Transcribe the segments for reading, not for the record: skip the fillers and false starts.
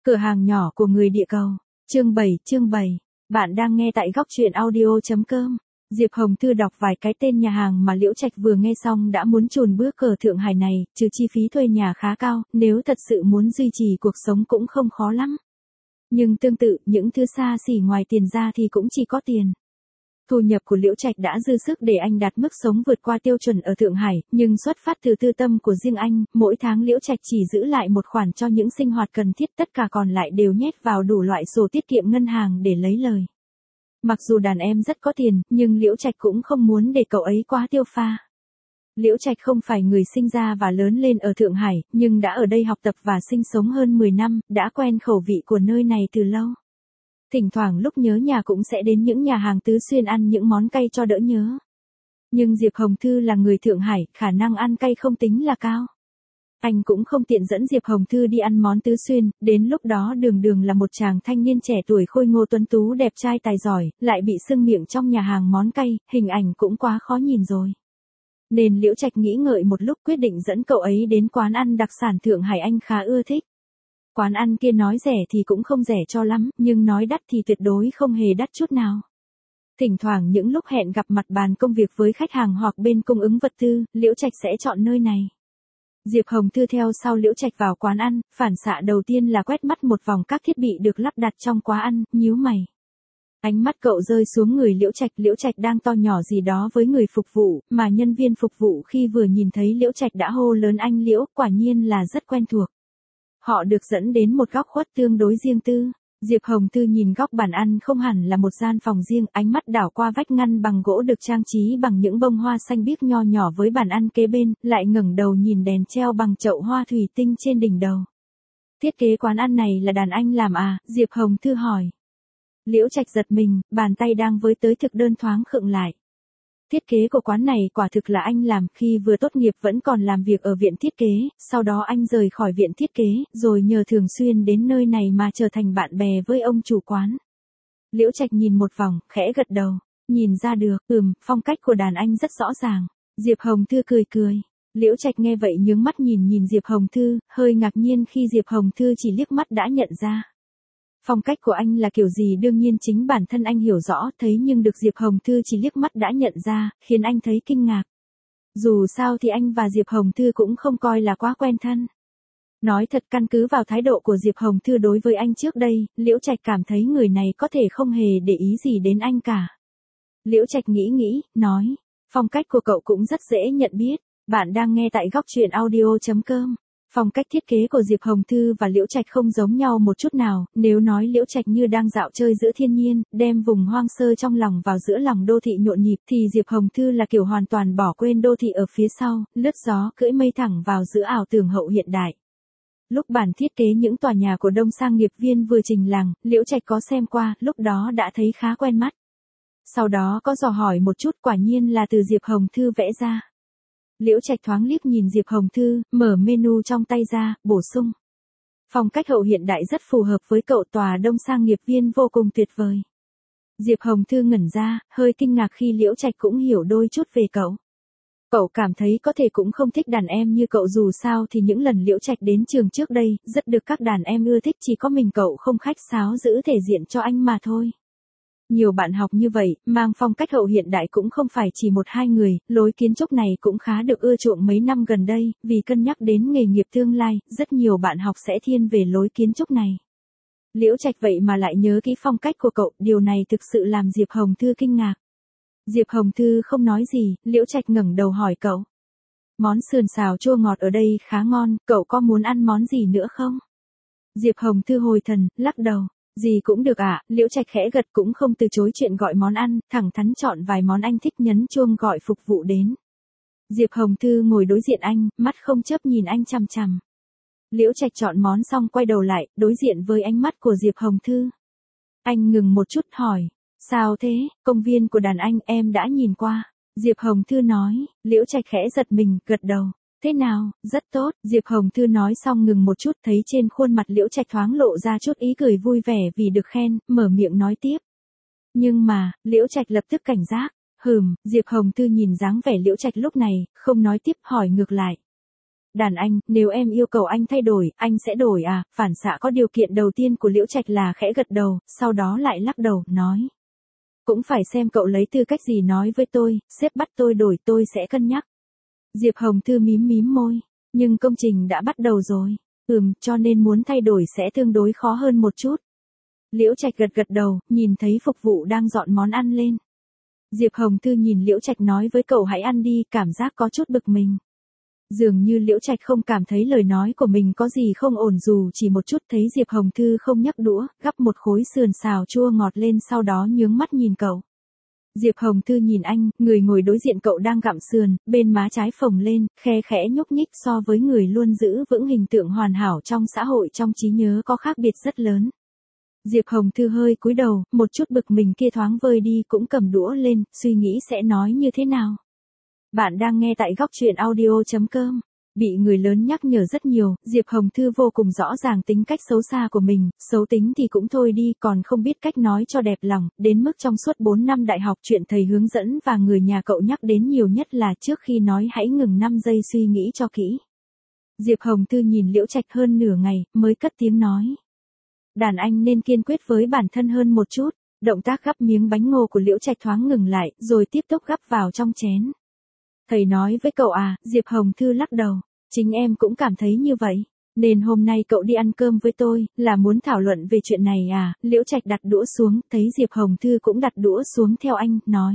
Cửa hàng nhỏ của người địa cầu. Chương 7. Bạn đang nghe tại góc truyện audio.com. Diệp Hồng Thư đọc vài cái tên nhà hàng mà Liễu Trạch vừa nghe xong đã muốn chùn bước cờ Thượng Hải này, trừ chi phí thuê nhà khá cao, nếu thật sự muốn duy trì cuộc sống cũng không khó lắm. Nhưng tương tự, những thứ xa xỉ ngoài tiền ra thì cũng chỉ có tiền. Thu nhập của Liễu Trạch đã dư sức để anh đạt mức sống vượt qua tiêu chuẩn ở Thượng Hải, nhưng xuất phát từ tư tâm của riêng anh, mỗi tháng Liễu Trạch chỉ giữ lại một khoản cho những sinh hoạt cần thiết, tất cả còn lại đều nhét vào đủ loại sổ tiết kiệm ngân hàng để lấy lời. Mặc dù đàn em rất có tiền, nhưng Liễu Trạch cũng không muốn để cậu ấy quá tiêu pha. Liễu Trạch không phải người sinh ra và lớn lên ở Thượng Hải, nhưng đã ở đây học tập và sinh sống hơn 10 năm, đã quen khẩu vị của nơi này từ lâu. Thỉnh thoảng lúc nhớ nhà cũng sẽ đến những nhà hàng Tứ Xuyên ăn những món cay cho đỡ nhớ. Nhưng Diệp Hồng Thư là người Thượng Hải, khả năng ăn cay không tính là cao. Anh cũng không tiện dẫn Diệp Hồng Thư đi ăn món Tứ Xuyên, đến lúc đó Đường là một chàng thanh niên trẻ tuổi khôi ngô tuấn tú đẹp trai tài giỏi, lại bị sưng miệng trong nhà hàng món cay, hình ảnh cũng quá khó nhìn rồi. Nên Liễu Trạch nghĩ ngợi một lúc quyết định dẫn cậu ấy đến quán ăn đặc sản Thượng Hải anh khá ưa thích. Quán ăn kia nói rẻ thì cũng không rẻ cho lắm, nhưng nói đắt thì tuyệt đối không hề đắt chút nào. Thỉnh thoảng những lúc hẹn gặp mặt bàn công việc với khách hàng hoặc bên cung ứng vật tư, Liễu Trạch sẽ chọn nơi này. Diệp Hồng Thư theo sau Liễu Trạch vào quán ăn, phản xạ đầu tiên là quét mắt một vòng các thiết bị được lắp đặt trong quán ăn, nhíu mày. Ánh mắt cậu rơi xuống người Liễu Trạch đang to nhỏ gì đó với người phục vụ, mà nhân viên phục vụ khi vừa nhìn thấy Liễu Trạch đã hô lớn anh Liễu, quả nhiên là rất quen thuộc. Họ được dẫn đến một góc khuất tương đối riêng tư. Diệp Hồng Thư nhìn góc bàn ăn không hẳn là một gian phòng riêng, ánh mắt đảo qua vách ngăn bằng gỗ được trang trí bằng những bông hoa xanh biếc nho nhỏ với bàn ăn kế bên, lại ngẩng đầu nhìn đèn treo bằng chậu hoa thủy tinh trên đỉnh đầu. Thiết kế quán ăn này là đàn anh làm à? Diệp Hồng Thư hỏi. Liễu Trạch giật mình, bàn tay đang với tới thực đơn thoáng khựng lại. Thiết kế của quán này quả thực là anh làm, khi vừa tốt nghiệp vẫn còn làm việc ở viện thiết kế, sau đó anh rời khỏi viện thiết kế, rồi nhờ thường xuyên đến nơi này mà trở thành bạn bè với ông chủ quán. Liễu Trạch nhìn một vòng, khẽ gật đầu, nhìn ra được, phong cách của đàn anh rất rõ ràng. Diệp Hồng Thư cười. Liễu Trạch nghe vậy nhướng mắt nhìn Diệp Hồng Thư, hơi ngạc nhiên khi Diệp Hồng Thư chỉ liếc mắt đã nhận ra. Phong cách của anh là kiểu gì đương nhiên chính bản thân anh hiểu rõ, thấy nhưng được Diệp Hồng Thư chỉ liếc mắt đã nhận ra, khiến anh thấy kinh ngạc. Dù sao thì anh và Diệp Hồng Thư cũng không coi là quá quen thân. Nói thật, căn cứ vào thái độ của Diệp Hồng Thư đối với anh trước đây, Liễu Trạch cảm thấy người này có thể không hề để ý gì đến anh cả. Liễu Trạch nghĩ, nói, phong cách của cậu cũng rất dễ nhận biết, bạn đang nghe tại góc truyện audio.com. Phong cách thiết kế của Diệp Hồng Thư và Liễu Trạch không giống nhau một chút nào, nếu nói Liễu Trạch như đang dạo chơi giữa thiên nhiên, đem vùng hoang sơ trong lòng vào giữa lòng đô thị nhộn nhịp, thì Diệp Hồng Thư là kiểu hoàn toàn bỏ quên đô thị ở phía sau, lướt gió cưỡi mây thẳng vào giữa ảo tưởng hậu hiện đại. Lúc bản thiết kế những tòa nhà của Đông Sang Nghiệp Viên vừa trình làng, Liễu Trạch có xem qua, lúc đó đã thấy khá quen mắt. Sau đó có dò hỏi một chút, quả nhiên là từ Diệp Hồng Thư vẽ ra. Liễu Trạch thoáng liếc nhìn Diệp Hồng Thư, mở menu trong tay ra, bổ sung. Phong cách hậu hiện đại rất phù hợp với cậu, tòa Đông Sang Nghiệp Viên vô cùng tuyệt vời. Diệp Hồng Thư ngẩn ra, hơi kinh ngạc khi Liễu Trạch cũng hiểu đôi chút về cậu. Cậu cảm thấy có thể cũng không thích đàn em như cậu, dù sao thì những lần Liễu Trạch đến trường trước đây, rất được các đàn em ưa thích, chỉ có mình cậu không khách sáo giữ thể diện cho anh mà thôi. Nhiều bạn học như vậy, mang phong cách hậu hiện đại cũng không phải chỉ một hai người, lối kiến trúc này cũng khá được ưa chuộng mấy năm gần đây, vì cân nhắc đến nghề nghiệp tương lai, rất nhiều bạn học sẽ thiên về lối kiến trúc này. Liễu Trạch vậy mà lại nhớ kỹ phong cách của cậu, điều này thực sự làm Diệp Hồng Thư kinh ngạc. Diệp Hồng Thư không nói gì, Liễu Trạch ngẩng đầu hỏi cậu. Món sườn xào chua ngọt ở đây khá ngon, cậu có muốn ăn món gì nữa không? Diệp Hồng Thư hồi thần, lắc đầu. Gì cũng được ạ, Liễu Trạch khẽ gật, cũng không từ chối chuyện gọi món ăn, thẳng thắn chọn vài món anh thích, nhấn chuông gọi phục vụ đến. Diệp Hồng Thư ngồi đối diện anh, mắt không chớp nhìn anh chằm chằm. Liễu Trạch chọn món xong quay đầu lại, đối diện với ánh mắt của Diệp Hồng Thư. Anh ngừng một chút hỏi, sao thế, công viên của đàn anh em đã nhìn qua. Diệp Hồng Thư nói, Liễu Trạch khẽ giật mình, gật đầu. Thế nào, rất tốt, Diệp Hồng Thư nói xong ngừng một chút, thấy trên khuôn mặt Liễu Trạch thoáng lộ ra chút ý cười vui vẻ vì được khen, mở miệng nói tiếp. Nhưng mà, Liễu Trạch lập tức cảnh giác, Diệp Hồng Thư nhìn dáng vẻ Liễu Trạch lúc này, không nói tiếp, hỏi ngược lại. Đàn anh, nếu em yêu cầu anh thay đổi, anh sẽ đổi à? Phản xạ có điều kiện đầu tiên của Liễu Trạch là khẽ gật đầu, sau đó lại lắc đầu, nói. Cũng phải xem cậu lấy tư cách gì nói với tôi, sếp bắt tôi đổi tôi sẽ cân nhắc. Diệp Hồng Thư mím mím môi, nhưng công trình đã bắt đầu rồi. Cho nên muốn thay đổi sẽ tương đối khó hơn một chút. Liễu Trạch gật gật đầu, nhìn thấy phục vụ đang dọn món ăn lên. Diệp Hồng Thư nhìn Liễu Trạch nói với cậu hãy ăn đi, cảm giác có chút bực mình. Dường như Liễu Trạch không cảm thấy lời nói của mình có gì không ổn dù chỉ một chút, thấy Diệp Hồng Thư không nhấc đũa, gắp một khối sườn xào chua ngọt lên sau đó nhướng mắt nhìn cậu. Diệp Hồng Thư nhìn anh, người ngồi đối diện cậu đang gặm sườn, bên má trái phồng lên, khe khẽ nhúc nhích so với người luôn giữ vững hình tượng hoàn hảo trong xã hội trong trí nhớ có khác biệt rất lớn. Diệp Hồng Thư hơi cúi đầu, một chút bực mình kia thoáng vơi đi cũng cầm đũa lên, suy nghĩ sẽ nói như thế nào. Bạn đang nghe tại góc truyện audio.com. Bị người lớn nhắc nhở rất nhiều, Diệp Hồng Thư vô cùng rõ ràng tính cách xấu xa của mình, xấu tính thì cũng thôi đi, còn không biết cách nói cho đẹp lòng, đến mức trong suốt 4 năm đại học chuyện thầy hướng dẫn và người nhà cậu nhắc đến nhiều nhất là trước khi nói hãy ngừng 5 giây suy nghĩ cho kỹ. Diệp Hồng Thư nhìn Liễu Trạch hơn nửa ngày, mới cất tiếng nói. Đàn anh nên kiên quyết với bản thân hơn một chút, động tác gắp miếng bánh ngô của Liễu Trạch thoáng ngừng lại, rồi tiếp tục gắp vào trong chén. Thầy nói với cậu à? Diệp Hồng Thư lắc đầu. Chính em cũng cảm thấy như vậy. Nên hôm nay cậu đi ăn cơm với tôi, là muốn thảo luận về chuyện này à? Liễu Trạch đặt đũa xuống, thấy Diệp Hồng Thư cũng đặt đũa xuống theo anh, nói.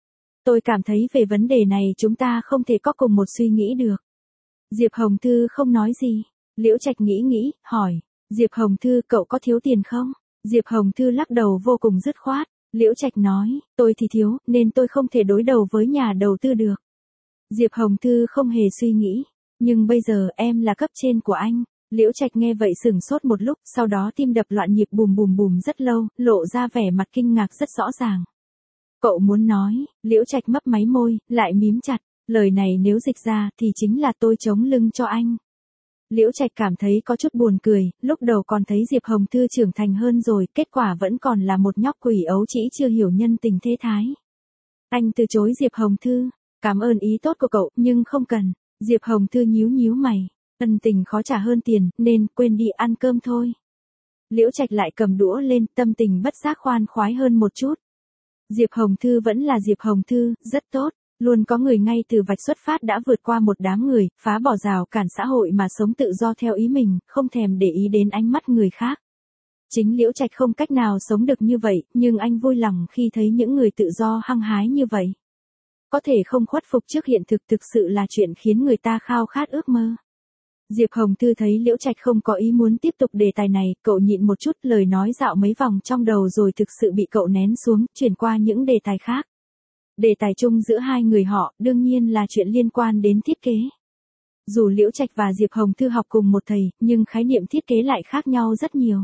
Tôi cảm thấy về vấn đề này chúng ta không thể có cùng một suy nghĩ được. Diệp Hồng Thư không nói gì. Liễu Trạch nghĩ, hỏi. Diệp Hồng Thư, cậu có thiếu tiền không? Diệp Hồng Thư lắc đầu vô cùng dứt khoát. Liễu Trạch nói, tôi thì thiếu, nên tôi không thể đối đầu với nhà đầu tư được. Diệp Hồng Thư không hề suy nghĩ. Nhưng bây giờ em là cấp trên của anh. Liễu Trạch nghe vậy sửng sốt một lúc, sau đó tim đập loạn nhịp bùm bùm bùm rất lâu, lộ ra vẻ mặt kinh ngạc rất rõ ràng. Cậu muốn nói? Liễu Trạch mấp máy môi, lại mím chặt. Lời này nếu dịch ra thì chính là tôi chống lưng cho anh. Liễu Trạch cảm thấy có chút buồn cười, lúc đầu còn thấy Diệp Hồng Thư trưởng thành hơn rồi, kết quả vẫn còn là một nhóc quỷ ấu trĩ chưa hiểu nhân tình thế thái. Anh từ chối Diệp Hồng Thư. Cảm ơn ý tốt của cậu, nhưng không cần. Diệp Hồng Thư nhíu mày. Ân tình khó trả hơn tiền, nên quên đi ăn cơm thôi. Liễu Trạch lại cầm đũa lên, tâm tình bất giác khoan khoái hơn một chút. Diệp Hồng Thư vẫn là Diệp Hồng Thư, rất tốt. Luôn có người ngay từ vạch xuất phát đã vượt qua một đám người, phá bỏ rào cản xã hội mà sống tự do theo ý mình, không thèm để ý đến ánh mắt người khác. Chính Liễu Trạch không cách nào sống được như vậy, nhưng anh vui lòng khi thấy những người tự do hăng hái như vậy. Có thể không khuất phục trước hiện thực thực sự là chuyện khiến người ta khao khát ước mơ. Diệp Hồng Thư thấy Liễu Trạch không có ý muốn tiếp tục đề tài này, cậu nhịn một chút, lời nói dạo mấy vòng trong đầu rồi thực sự bị cậu nén xuống, chuyển qua những đề tài khác. Đề tài chung giữa hai người họ, đương nhiên là chuyện liên quan đến thiết kế. Dù Liễu Trạch và Diệp Hồng Thư học cùng một thầy, nhưng khái niệm thiết kế lại khác nhau rất nhiều.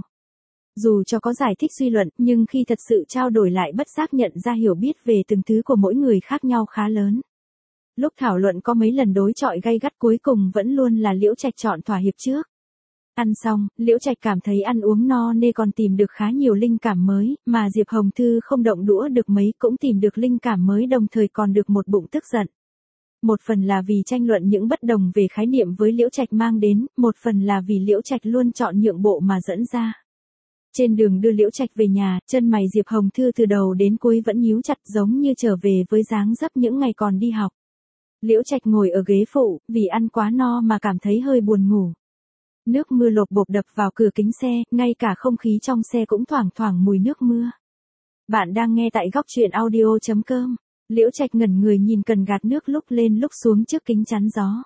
Dù cho có giải thích suy luận, nhưng khi thật sự trao đổi lại bất giác nhận ra hiểu biết về từng thứ của mỗi người khác nhau khá lớn. Lúc thảo luận có mấy lần đối chọi gay gắt, cuối cùng vẫn luôn là Liễu Trạch chọn thỏa hiệp trước. Ăn xong, Liễu Trạch cảm thấy ăn uống no nê còn tìm được khá nhiều linh cảm mới, mà Diệp Hồng Thư không động đũa được mấy cũng tìm được linh cảm mới, đồng thời còn được một bụng tức giận. Một phần là vì tranh luận những bất đồng về khái niệm với Liễu Trạch mang đến, một phần là vì Liễu Trạch luôn chọn nhượng bộ mà dẫn ra. Trên đường đưa Liễu Trạch về nhà, chân mày Diệp Hồng Thư từ đầu đến cuối vẫn nhíu chặt, giống như trở về với dáng dấp những ngày còn đi học. Liễu Trạch ngồi ở ghế phụ, vì ăn quá no mà cảm thấy hơi buồn ngủ. Nước mưa lộp bộp đập vào cửa kính xe, ngay cả không khí trong xe cũng thoảng thoảng mùi nước mưa. Bạn đang nghe tại góc truyện audio.com. Liễu Trạch ngẩn người nhìn cần gạt nước lúc lên lúc xuống trước kính chắn gió.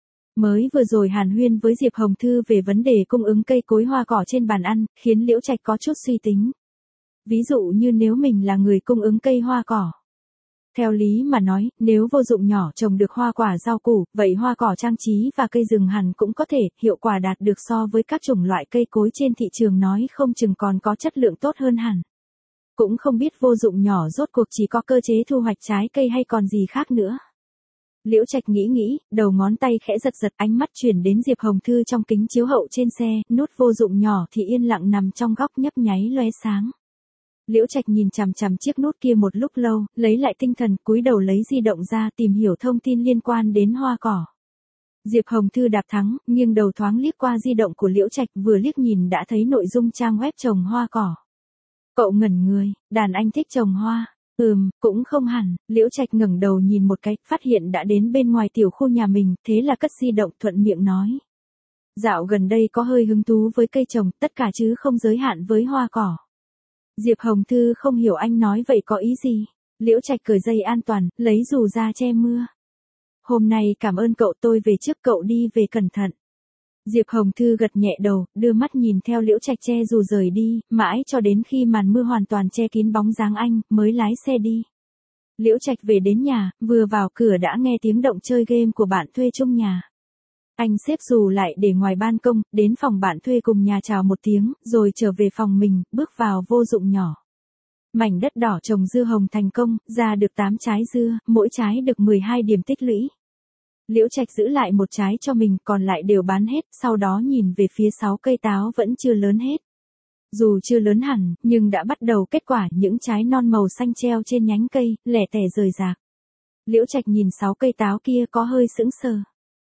Mới vừa rồi hàn huyên với Diệp Hồng Thư về vấn đề cung ứng cây cối hoa cỏ trên bàn ăn, khiến Liễu Trạch có chút suy tính. Ví dụ như nếu mình là người cung ứng cây hoa cỏ. Theo lý mà nói, nếu vô dụng nhỏ trồng được hoa quả rau củ, vậy hoa cỏ trang trí và cây rừng hẳn cũng có thể, hiệu quả đạt được so với các chủng loại cây cối trên thị trường nói không chừng còn có chất lượng tốt hơn hẳn. Cũng không biết vô dụng nhỏ rốt cuộc chỉ có cơ chế thu hoạch trái cây hay còn gì khác nữa. Liễu Trạch nghĩ, đầu ngón tay khẽ giật, ánh mắt chuyển đến Diệp Hồng Thư trong kính chiếu hậu trên xe, nút vô dụng nhỏ thì yên lặng nằm trong góc nhấp nháy lóe sáng. Liễu Trạch nhìn chằm chằm chiếc nút kia một lúc lâu, lấy lại tinh thần, cúi đầu lấy di động ra tìm hiểu thông tin liên quan đến hoa cỏ. Diệp Hồng Thư đạp thắng, nghiêng đầu thoáng liếc qua di động của Liễu Trạch, vừa liếc nhìn đã thấy nội dung trang web trồng hoa cỏ. Cậu ngẩn người, đàn anh thích trồng hoa. Cũng không hẳn. Liễu Trạch ngẩng đầu nhìn một cái, phát hiện đã đến bên ngoài tiểu khu nhà mình, thế là cất di động thuận miệng nói. Dạo gần đây có hơi hứng thú với cây trồng, tất cả chứ không giới hạn với hoa cỏ. Diệp Hồng Thư không hiểu anh nói vậy có ý gì. Liễu Trạch cởi dây an toàn, lấy dù ra che mưa. Hôm nay cảm ơn cậu, tôi về trước, cậu đi về cẩn thận. Diệp Hồng Thư gật nhẹ đầu, đưa mắt nhìn theo Liễu Trạch che dù rời đi, mãi cho đến khi màn mưa hoàn toàn che kín bóng dáng anh, mới lái xe đi. Liễu Trạch về đến nhà, vừa vào cửa đã nghe tiếng động chơi game của bạn thuê chung nhà. Anh xếp dù lại để ngoài ban công, đến phòng bạn thuê cùng nhà chào một tiếng, rồi trở về phòng mình, bước vào vô dụng nhỏ. Mảnh đất đỏ trồng dưa hồng thành công, ra được 8 trái dưa, mỗi trái được 12 điểm tích lũy. Liễu Trạch giữ lại một trái cho mình, còn lại đều bán hết, sau đó nhìn về phía 6 cây táo vẫn chưa lớn hết. Dù chưa lớn hẳn, nhưng đã bắt đầu kết quả, những trái non màu xanh treo trên nhánh cây, lẻ tẻ rời rạc. Liễu Trạch nhìn 6 cây táo kia có hơi sững sờ.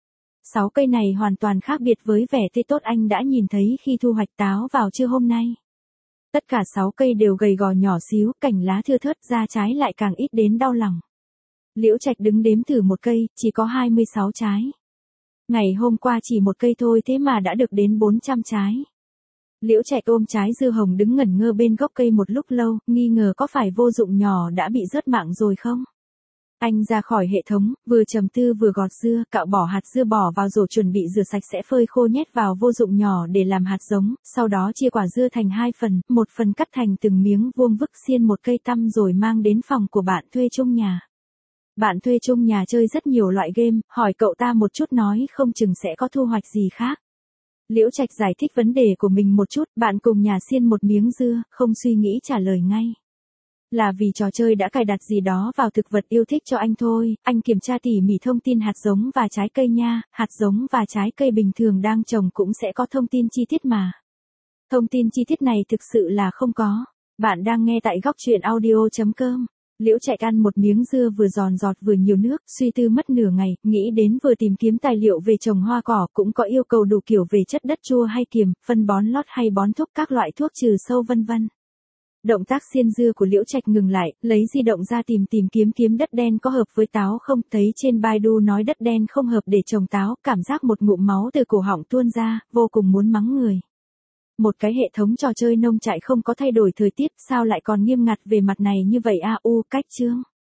6 cây này hoàn toàn khác biệt với vẻ tươi tốt anh đã nhìn thấy khi thu hoạch táo vào trưa hôm nay. Tất cả 6 cây đều gầy gò nhỏ xíu, cành lá thưa thớt, ra trái lại càng ít đến đau lòng. Liễu Trạch đứng đếm thử một cây, chỉ có 26 trái. Ngày hôm qua chỉ một cây thôi thế mà đã được đến 400 trái. Liễu Trạch ôm trái dưa hồng đứng ngẩn ngơ bên gốc cây một lúc lâu, nghi ngờ có phải vô dụng nhỏ đã bị rớt mạng rồi không? Anh ra khỏi hệ thống, vừa trầm tư vừa gọt dưa, cạo bỏ hạt dưa bỏ vào rổ chuẩn bị rửa sạch sẽ phơi khô nhét vào vô dụng nhỏ để làm hạt giống, sau đó chia quả dưa thành 2 phần, một phần cắt thành từng miếng vuông vức xiên một cây tăm rồi mang đến phòng của bạn thuê chung nhà. Bạn thuê chung nhà chơi rất nhiều loại game, hỏi cậu ta một chút nói không chừng sẽ có thu hoạch gì khác. Liễu Trạch giải thích vấn đề của mình một chút, bạn cùng nhà xiên một miếng dưa, không suy nghĩ trả lời ngay. Là vì trò chơi đã cài đặt gì đó vào thực vật yêu thích cho anh thôi, anh kiểm tra tỉ mỉ thông tin hạt giống và trái cây nha, hạt giống và trái cây bình thường đang trồng cũng sẽ có thông tin chi tiết mà. Thông tin chi tiết này thực sự là không có. Bạn đang nghe tại góc truyện audio.com. Liễu Trạch ăn một miếng dưa vừa giòn giọt vừa nhiều nước, suy tư mất nửa ngày, nghĩ đến vừa tìm kiếm tài liệu về trồng hoa cỏ, cũng có yêu cầu đủ kiểu về chất đất chua hay kiềm, phân bón lót hay bón thuốc, các loại thuốc trừ sâu vân vân. Động tác xiên dưa của Liễu Trạch ngừng lại, lấy di động ra tìm kiếm đất đen có hợp với táo không, thấy trên Baidu nói đất đen không hợp để trồng táo, cảm giác một ngụm máu từ cổ họng tuôn ra, vô cùng muốn mắng người. Một cái hệ thống trò chơi nông trại không có thay đổi thời tiết, sao lại còn nghiêm ngặt về mặt này như vậy a? Cách chương